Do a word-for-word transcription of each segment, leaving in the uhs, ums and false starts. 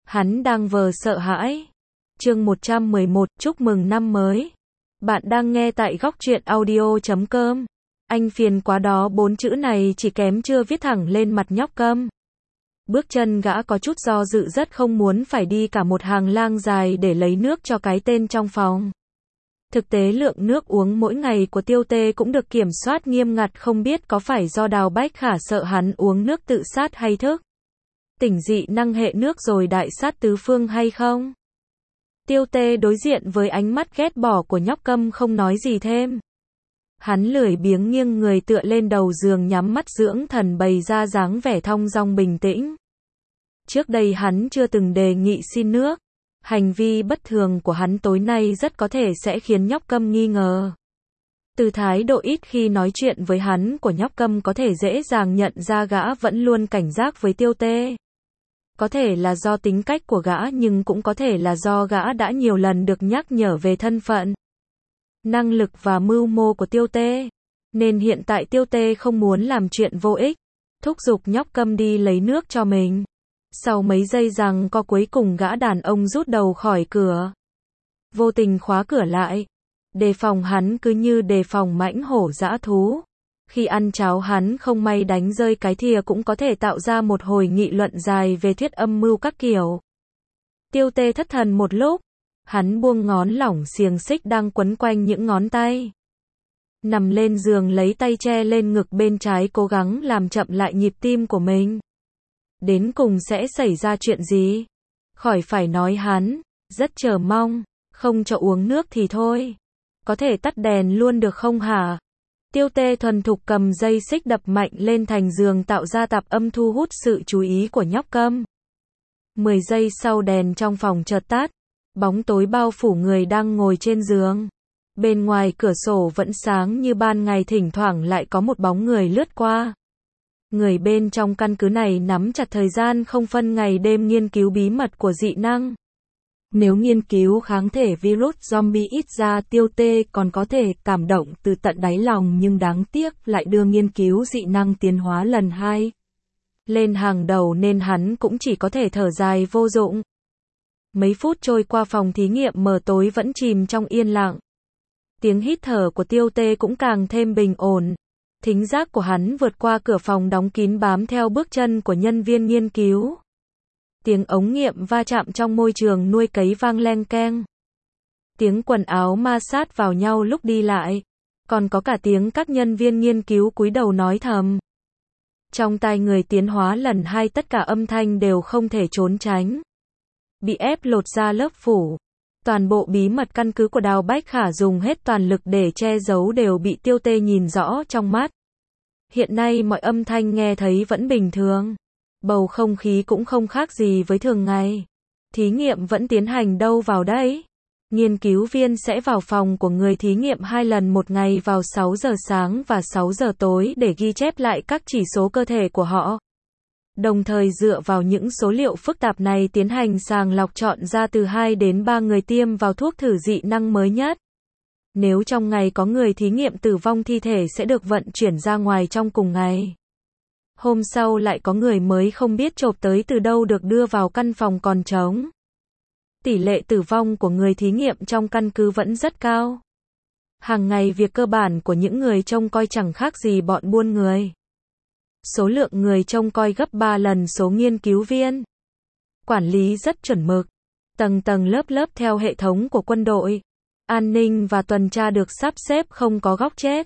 Hắn đang vờ sợ hãi. Chương một trăm mười một, chúc mừng năm mới. Bạn đang nghe tại góc truyện audio chấm com. Anh phiền quá đó, bốn chữ này chỉ kém chưa viết thẳng lên mặt nhóc Câm. Bước chân gã có chút do dự, rất không muốn phải đi cả một hàng lang dài để lấy nước cho cái tên trong phòng. Thực tế lượng nước uống mỗi ngày của Tiêu Tê cũng được kiểm soát nghiêm ngặt, không biết có phải do Đào Bách Khả sợ hắn uống nước tự sát hay thức tỉnh dị năng hệ nước rồi đại sát tứ phương hay không. Tiêu Tê đối diện với ánh mắt ghét bỏ của nhóc Câm không nói gì thêm. Hắn lười biếng nghiêng người tựa lên đầu giường, nhắm mắt dưỡng thần, bày ra dáng vẻ thong dong bình tĩnh. Trước đây hắn chưa từng đề nghị xin nước. Hành vi bất thường của hắn tối nay rất có thể sẽ khiến nhóc Câm nghi ngờ. Từ thái độ ít khi nói chuyện với hắn của nhóc Câm có thể dễ dàng nhận ra gã vẫn luôn cảnh giác với Tiêu Tê. Có thể là do tính cách của gã, nhưng cũng có thể là do gã đã nhiều lần được nhắc nhở về thân phận, năng lực và mưu mô của Tiêu Tê. Nên hiện tại Tiêu Tê không muốn làm chuyện vô ích, thúc giục nhóc Câm đi lấy nước cho mình. Sau mấy giây giằng co cuối cùng gã đàn ông rút đầu khỏi cửa, vô tình khóa cửa lại. Đề phòng hắn cứ như đề phòng mãnh hổ dã thú. Khi ăn cháo hắn không may đánh rơi cái thìa cũng có thể tạo ra một hồi nghị luận dài về thuyết âm mưu các kiểu. Tiêu Tê thất thần một lúc, hắn buông ngón lỏng xiềng xích đang quấn quanh những ngón tay. Nằm lên giường lấy tay che lên ngực bên trái, cố gắng làm chậm lại nhịp tim của mình. Đến cùng sẽ xảy ra chuyện gì? Khỏi phải nói, hắn rất chờ mong. Không cho uống nước thì thôi, có thể tắt đèn luôn được không hả? Tiêu Tê thuần thục cầm dây xích đập mạnh lên thành giường, tạo ra tạp âm thu hút sự chú ý của nhóc Câm. Mười giây sau đèn trong phòng chợt tắt, bóng tối bao phủ người đang ngồi trên giường. Bên ngoài cửa sổ vẫn sáng như ban ngày, thỉnh thoảng lại có một bóng người lướt qua. Người bên trong căn cứ này nắm chặt thời gian, không phân ngày đêm nghiên cứu bí mật của dị năng. Nếu nghiên cứu kháng thể virus zombie, ít ra Tiêu Tê còn có thể cảm động từ tận đáy lòng, nhưng đáng tiếc lại đưa nghiên cứu dị năng tiến hóa lần hai lên hàng đầu, nên hắn cũng chỉ có thể thở dài vô dụng. Mấy phút trôi qua, phòng thí nghiệm mờ tối vẫn chìm trong yên lặng. Tiếng hít thở của Tiêu Tê cũng càng thêm bình ổn. Thính giác của hắn vượt qua cửa phòng đóng kín, bám theo bước chân của nhân viên nghiên cứu. Tiếng ống nghiệm va chạm trong môi trường nuôi cấy vang leng keng. Tiếng quần áo ma sát vào nhau lúc đi lại. Còn có cả tiếng các nhân viên nghiên cứu cúi đầu nói thầm. Trong tai người tiến hóa lần hai, tất cả âm thanh đều không thể trốn tránh. Bị ép lột ra lớp phủ. Toàn bộ bí mật căn cứ của Đào Bách Khả dùng hết toàn lực để che giấu đều bị Tiêu Tê nhìn rõ trong mắt. Hiện nay mọi âm thanh nghe thấy vẫn bình thường. Bầu không khí cũng không khác gì với thường ngày. Thí nghiệm vẫn tiến hành đâu vào đấy. Nghiên cứu viên sẽ vào phòng của người thí nghiệm hai lần một ngày vào sáu giờ sáng và sáu giờ tối để ghi chép lại các chỉ số cơ thể của họ. Đồng thời dựa vào những số liệu phức tạp này tiến hành sàng lọc, chọn ra từ hai đến ba người tiêm vào thuốc thử dị năng mới nhất. Nếu trong ngày có người thí nghiệm tử vong, thi thể sẽ được vận chuyển ra ngoài trong cùng ngày. Hôm sau lại có người mới không biết chộp tới từ đâu được đưa vào căn phòng còn trống. Tỷ lệ tử vong của người thí nghiệm trong căn cứ vẫn rất cao. Hàng ngày việc cơ bản của những người trông coi chẳng khác gì bọn buôn người. Số lượng người trông coi gấp ba lần số nghiên cứu viên. Quản lý rất chuẩn mực. Tầng tầng lớp lớp theo hệ thống của quân đội. An ninh và tuần tra được sắp xếp không có góc chết.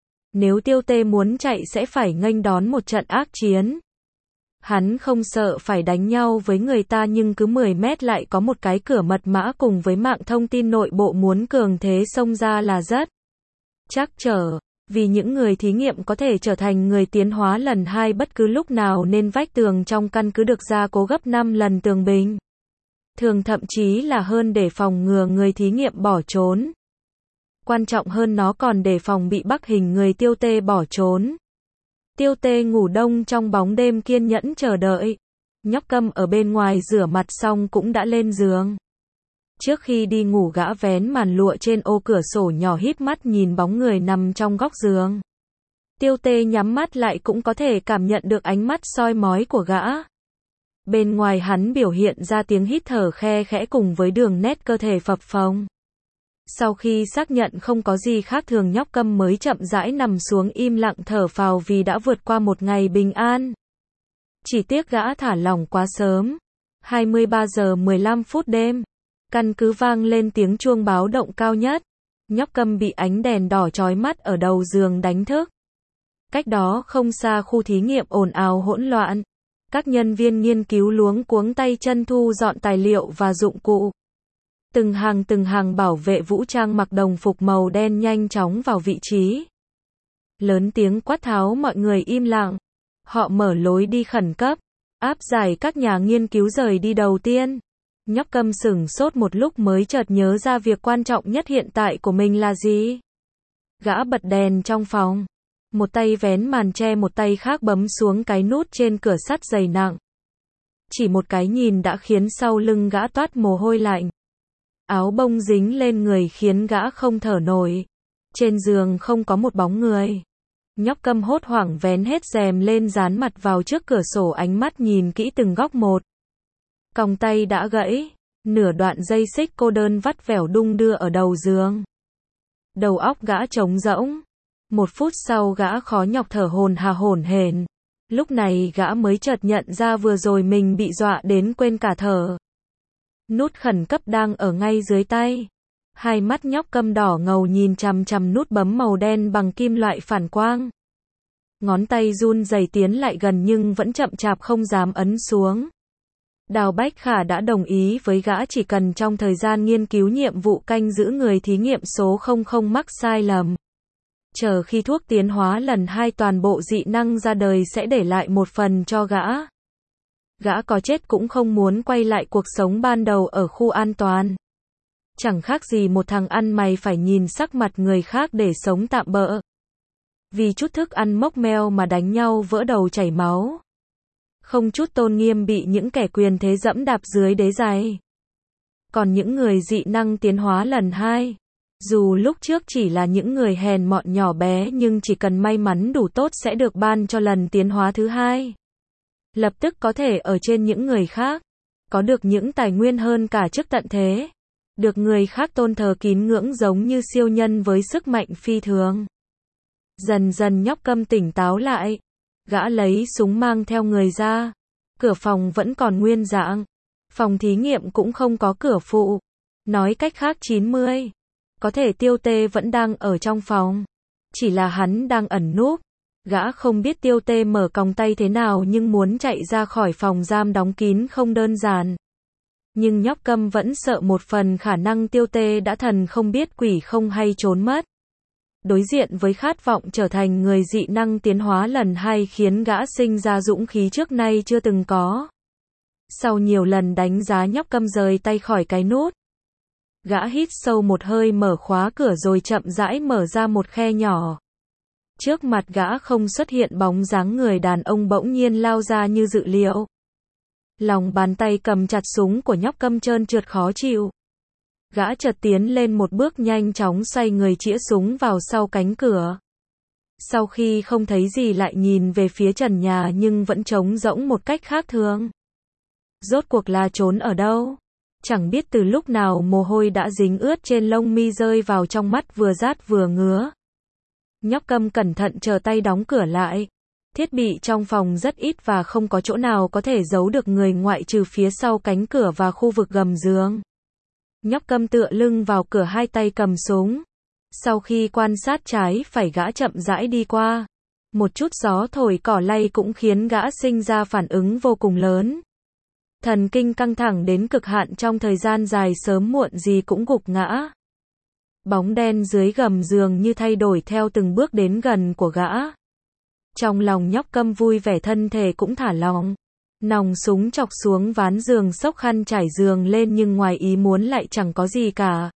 Nếu Tiêu Tê muốn chạy sẽ phải nghênh đón một trận ác chiến. Hắn không sợ phải đánh nhau với người ta, nhưng cứ mười mét lại có một cái cửa mật mã cùng với mạng thông tin nội bộ, muốn cường thế xông ra là rất trắc trở. Vì những người thí nghiệm có thể trở thành người tiến hóa lần hai bất cứ lúc nào, nên vách tường trong căn cứ được gia cố gấp năm lần tường bình. Thường thậm chí là hơn, để phòng ngừa người thí nghiệm bỏ trốn. Quan trọng hơn, nó còn đề phòng bị bắt hình người Tiêu Tê bỏ trốn. Tiêu Tê ngủ đông trong bóng đêm, kiên nhẫn chờ đợi. Nhóc Câm ở bên ngoài rửa mặt xong cũng đã lên giường. Trước khi đi ngủ, gã vén màn lụa trên ô cửa sổ nhỏ, híp mắt nhìn bóng người nằm trong góc giường. Tiêu Tê nhắm mắt lại cũng có thể cảm nhận được ánh mắt soi mói của gã. Bên ngoài hắn biểu hiện ra tiếng hít thở khe khẽ cùng với đường nét cơ thể phập phồng. Sau khi xác nhận không có gì khác thường, Nhóc Câm mới chậm rãi nằm xuống im lặng thở phào vì đã vượt qua một ngày bình an. Chỉ tiếc gã thả lỏng quá sớm. hai mươi ba giờ mười lăm phút đêm. Căn cứ vang lên tiếng chuông báo động cao nhất. Nhóc Câm bị ánh đèn đỏ chói mắt ở đầu giường đánh thức. Cách đó không xa khu thí nghiệm ồn ào hỗn loạn. Các nhân viên nghiên cứu luống cuống tay chân thu dọn tài liệu và dụng cụ. Từng hàng từng hàng bảo vệ vũ trang mặc đồng phục màu đen nhanh chóng vào vị trí. Lớn tiếng quát tháo mọi người im lặng. Họ mở lối đi khẩn cấp, áp giải các nhà nghiên cứu rời đi đầu tiên. Nhóc Câm sửng sốt một lúc mới chợt nhớ ra việc quan trọng nhất hiện tại của mình là gì. Gã bật đèn trong phòng. Một tay vén màn che, một tay khác bấm xuống cái nút trên cửa sắt dày nặng. Chỉ một cái nhìn đã khiến sau lưng gã toát mồ hôi lạnh. Áo bông dính lên người khiến gã không thở nổi. Trên giường không có một bóng người. Nhóc Câm hốt hoảng vén hết rèm lên dán mặt vào trước cửa sổ, ánh mắt nhìn kỹ từng góc một. Còng tay đã gãy, nửa đoạn dây xích cô đơn vắt vẻo đung đưa ở đầu giường. Đầu óc gã trống rỗng. Một phút sau gã khó nhọc thở hổn hà hổn hển. Lúc này gã mới chợt nhận ra vừa rồi mình bị dọa đến quên cả thở. Nút khẩn cấp đang ở ngay dưới tay. Hai mắt Nhóc Câm đỏ ngầu nhìn chằm chằm nút bấm màu đen bằng kim loại phản quang. Ngón tay run rẩy tiến lại gần nhưng vẫn chậm chạp không dám ấn xuống. Đào Bách Khả đã đồng ý với gã chỉ cần trong thời gian nghiên cứu nhiệm vụ canh giữ người thí nghiệm số không không mắc sai lầm. Chờ khi thuốc tiến hóa lần hai toàn bộ dị năng ra đời sẽ để lại một phần cho gã. Gã có chết cũng không muốn quay lại cuộc sống ban đầu ở khu an toàn. Chẳng khác gì một thằng ăn mày phải nhìn sắc mặt người khác để sống tạm bợ. Vì chút thức ăn mốc meo mà đánh nhau vỡ đầu chảy máu. Không chút tôn nghiêm bị những kẻ quyền thế dẫm đạp dưới đế giày. Còn những người dị năng tiến hóa lần hai, dù lúc trước chỉ là những người hèn mọn nhỏ bé nhưng chỉ cần may mắn đủ tốt sẽ được ban cho lần tiến hóa thứ hai. Lập tức có thể ở trên những người khác, có được những tài nguyên hơn cả trước tận thế. Được người khác tôn thờ kín ngưỡng giống như siêu nhân với sức mạnh phi thường. Dần dần Nhóc Câm tỉnh táo lại. Gã lấy súng mang theo người ra. Cửa phòng vẫn còn nguyên dạng. Phòng thí nghiệm cũng không có cửa phụ. Nói cách khác chín mươi. Có thể Tiêu Tê vẫn đang ở trong phòng. Chỉ là hắn đang ẩn núp. Gã không biết Tiêu Tê mở còng tay thế nào nhưng muốn chạy ra khỏi phòng giam đóng kín không đơn giản. Nhưng Nhóc Câm vẫn sợ một phần khả năng Tiêu Tê đã thần không biết quỷ không hay trốn mất. Đối diện với khát vọng trở thành người dị năng tiến hóa lần hai khiến gã sinh ra dũng khí trước nay chưa từng có. Sau nhiều lần đánh giá, Nhóc Câm rời tay khỏi cái nút. Gã hít sâu một hơi, mở khóa cửa rồi chậm rãi mở ra một khe nhỏ. Trước mặt gã không xuất hiện bóng dáng người đàn ông bỗng nhiên lao ra như dự liệu. Lòng bàn tay cầm chặt súng của Nhóc Câm trơn trượt khó chịu. Gã chợt tiến lên một bước, nhanh chóng xoay người chĩa súng vào sau cánh cửa. Sau khi không thấy gì lại nhìn về phía trần nhà nhưng vẫn trống rỗng một cách khác thường. Rốt cuộc là trốn ở đâu? Chẳng biết từ lúc nào mồ hôi đã dính ướt trên lông mi rơi vào trong mắt, vừa rát vừa ngứa. Nhóc Câm cẩn thận chờ tay đóng cửa lại. Thiết bị trong phòng rất ít và không có chỗ nào có thể giấu được người ngoại trừ phía sau cánh cửa và khu vực gầm giường. Nhóc Câm tựa lưng vào cửa, hai tay cầm súng. Sau khi quan sát trái phải, gã chậm rãi đi qua. Một chút gió thổi cỏ lay cũng khiến gã sinh ra phản ứng vô cùng lớn. Thần kinh căng thẳng đến cực hạn trong thời gian dài, sớm muộn gì cũng gục ngã. Bóng đen dưới gầm giường như thay đổi theo từng bước đến gần của gã. Trong lòng Nhóc Câm vui vẻ, thân thể cũng thả lỏng. Nòng súng chọc xuống ván giường, xốc khăn trải giường lên nhưng ngoài ý muốn lại chẳng có gì cả.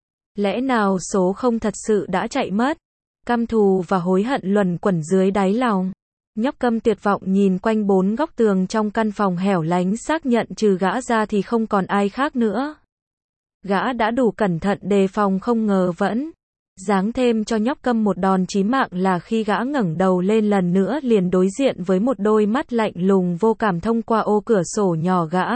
Lẽ nào số không thật sự đã chạy mất? Căm thù và hối hận luẩn quẩn dưới đáy lòng. Nhóc Câm tuyệt vọng nhìn quanh bốn góc tường trong căn phòng hẻo lánh, xác nhận trừ gã ra thì không còn ai khác nữa. Gã đã đủ cẩn thận đề phòng, không ngờ vẫn Giáng thêm cho nhóc Câm một đòn chí mạng là khi gã ngẩng đầu lên lần nữa liền đối diện với một đôi mắt lạnh lùng vô cảm thông qua ô cửa sổ nhỏ gã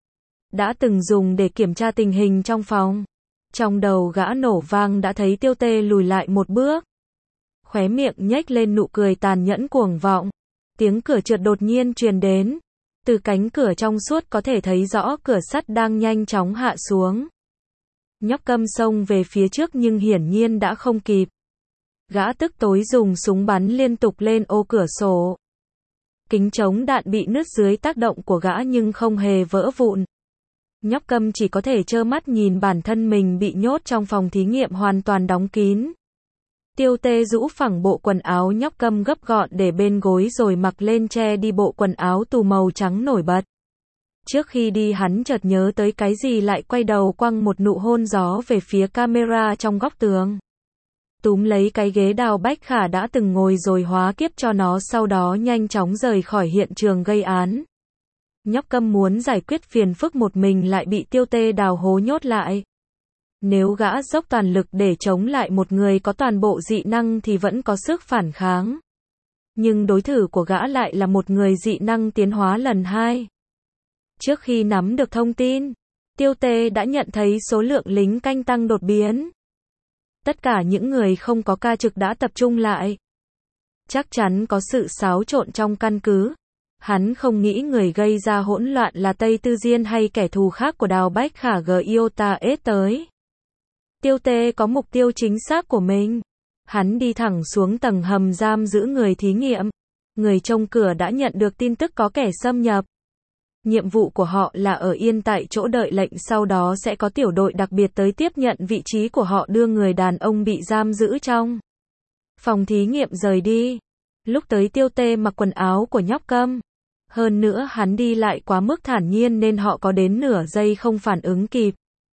đã từng dùng để kiểm tra tình hình trong phòng. Trong đầu gã nổ vang đã thấy Tiêu Tê lùi lại một bước. Khóe miệng nhếch lên nụ cười tàn nhẫn cuồng vọng. Tiếng cửa trượt đột nhiên truyền đến. Từ cánh cửa trong suốt có thể thấy rõ cửa sắt đang nhanh chóng hạ xuống. Nhóc Câm xông về phía trước nhưng hiển nhiên đã không kịp. Gã tức tối dùng súng bắn liên tục lên ô cửa sổ. Kính chống đạn bị nứt dưới tác động của gã nhưng không hề vỡ vụn. Nhóc Câm chỉ có thể trơ mắt nhìn bản thân mình bị nhốt trong phòng thí nghiệm hoàn toàn đóng kín. Tiêu Tê rũ phẳng bộ quần áo nhóc Câm gấp gọn để bên gối rồi mặc lên che đi bộ quần áo tù màu trắng nổi bật. Trước khi đi hắn chợt nhớ tới cái gì lại quay đầu quăng một nụ hôn gió về phía camera trong góc tường. Túm lấy cái ghế Đào Bách Khả đã từng ngồi rồi hóa kiếp cho nó, sau đó nhanh chóng rời khỏi hiện trường gây án. Nhóc Câm muốn giải quyết phiền phức một mình lại bị Tiêu Tê đào hố nhốt lại. Nếu gã dốc toàn lực để chống lại một người có toàn bộ dị năng thì vẫn có sức phản kháng. Nhưng đối thủ của gã lại là một người dị năng tiến hóa lần hai. Trước khi nắm được thông tin, Tiêu Tê đã nhận thấy số lượng lính canh tăng đột biến. Tất cả những người không có ca trực đã tập trung lại. Chắc chắn có sự xáo trộn trong căn cứ. Hắn không nghĩ người gây ra hỗn loạn là Tây Tư Diên hay kẻ thù khác của Đào Bách Khả G I O T A S tới. Tiêu Tê có mục tiêu chính xác của mình. Hắn đi thẳng xuống tầng hầm giam giữ người thí nghiệm. Người trông cửa đã nhận được tin tức có kẻ xâm nhập. Nhiệm vụ của họ là ở yên tại chỗ đợi lệnh, sau đó sẽ có tiểu đội đặc biệt tới tiếp nhận vị trí của họ đưa người đàn ông bị giam giữ trong phòng thí nghiệm rời đi. Lúc tới Tiêu Tê mặc quần áo của nhóc Câm. Hơn nữa hắn đi lại quá mức thản nhiên nên họ có đến nửa giây không phản ứng kịp.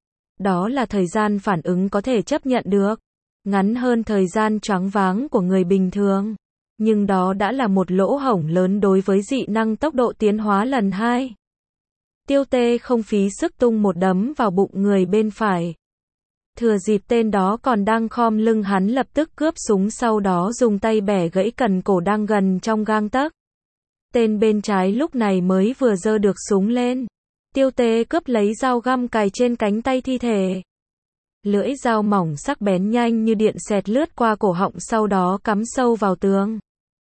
Đó là thời gian phản ứng có thể chấp nhận được. Ngắn hơn thời gian choáng váng của người bình thường. Nhưng đó đã là một lỗ hổng lớn đối với dị năng tốc độ tiến hóa lần hai. Tiêu Tê không phí sức tung một đấm vào bụng người bên phải. Thừa dịp tên đó còn đang khom lưng, hắn lập tức cướp súng, sau đó dùng tay bẻ gãy cần cổ đang gần trong gang tấc. Tên bên trái lúc này mới vừa giơ được súng lên. Tiêu Tê cướp lấy dao găm cài trên cánh tay thi thể. Lưỡi dao mỏng sắc bén nhanh như điện xẹt lướt qua cổ họng, sau đó cắm sâu vào tường.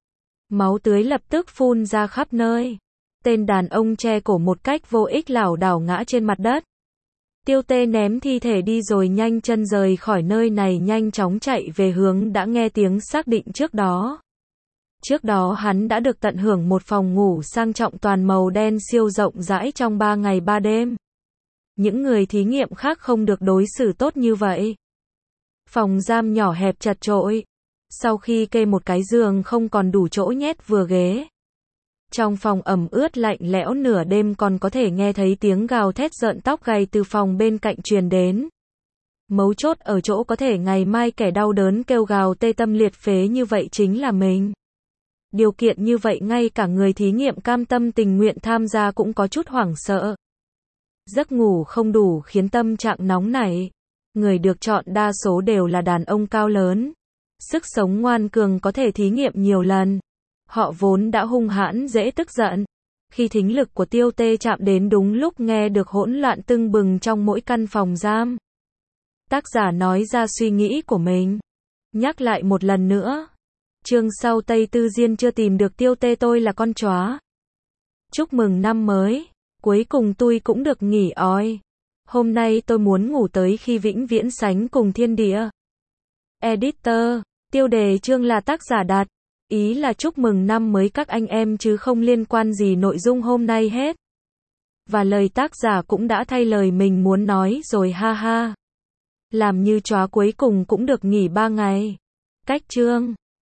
Máu tươi lập tức phun ra khắp nơi. Tên đàn ông che cổ một cách vô ích lảo đảo ngã trên mặt đất. Tiêu Tê ném thi thể đi rồi nhanh chân rời khỏi nơi này, nhanh chóng chạy về hướng đã nghe tiếng xác định trước đó. Trước đó hắn đã được tận hưởng một phòng ngủ sang trọng toàn màu đen siêu rộng rãi trong ba ngày ba đêm. Những người thí nghiệm khác không được đối xử tốt như vậy. Phòng giam nhỏ hẹp chật chội. Sau khi kê một cái giường không còn đủ chỗ nhét vừa ghế. Trong phòng ẩm ướt lạnh lẽo, nửa đêm còn có thể nghe thấy tiếng gào thét rợn tóc gáy từ phòng bên cạnh truyền đến. Mấu chốt ở chỗ có thể ngày mai kẻ đau đớn kêu gào tê tâm liệt phế như vậy chính là mình. Điều kiện như vậy ngay cả người thí nghiệm cam tâm tình nguyện tham gia cũng có chút hoảng sợ. Giấc ngủ không đủ khiến tâm trạng nóng nảy. Người được chọn đa số đều là đàn ông cao lớn. Sức sống ngoan cường có thể thí nghiệm nhiều lần. Họ vốn đã hung hãn dễ tức giận. Khi thính lực của Tiêu Tê chạm đến đúng lúc nghe được hỗn loạn tưng bừng trong mỗi căn phòng giam. Tác giả nói ra suy nghĩ của mình. Nhắc lại một lần nữa. Chương sau, Tây Tư Diên chưa tìm được Tiêu Tê, tôi là con chó. Chúc mừng năm mới. Cuối cùng tôi cũng được nghỉ oi. Hôm nay tôi muốn ngủ tới khi vĩnh viễn sánh cùng thiên địa. Editor. Tiêu đề chương là tác giả đặt. Ý là chúc mừng năm mới các anh em chứ không liên quan gì nội dung hôm nay hết. Và lời tác giả cũng đã thay lời mình muốn nói rồi, ha ha. Làm như chó cuối cùng cũng được nghỉ ba ngày. Cách chương.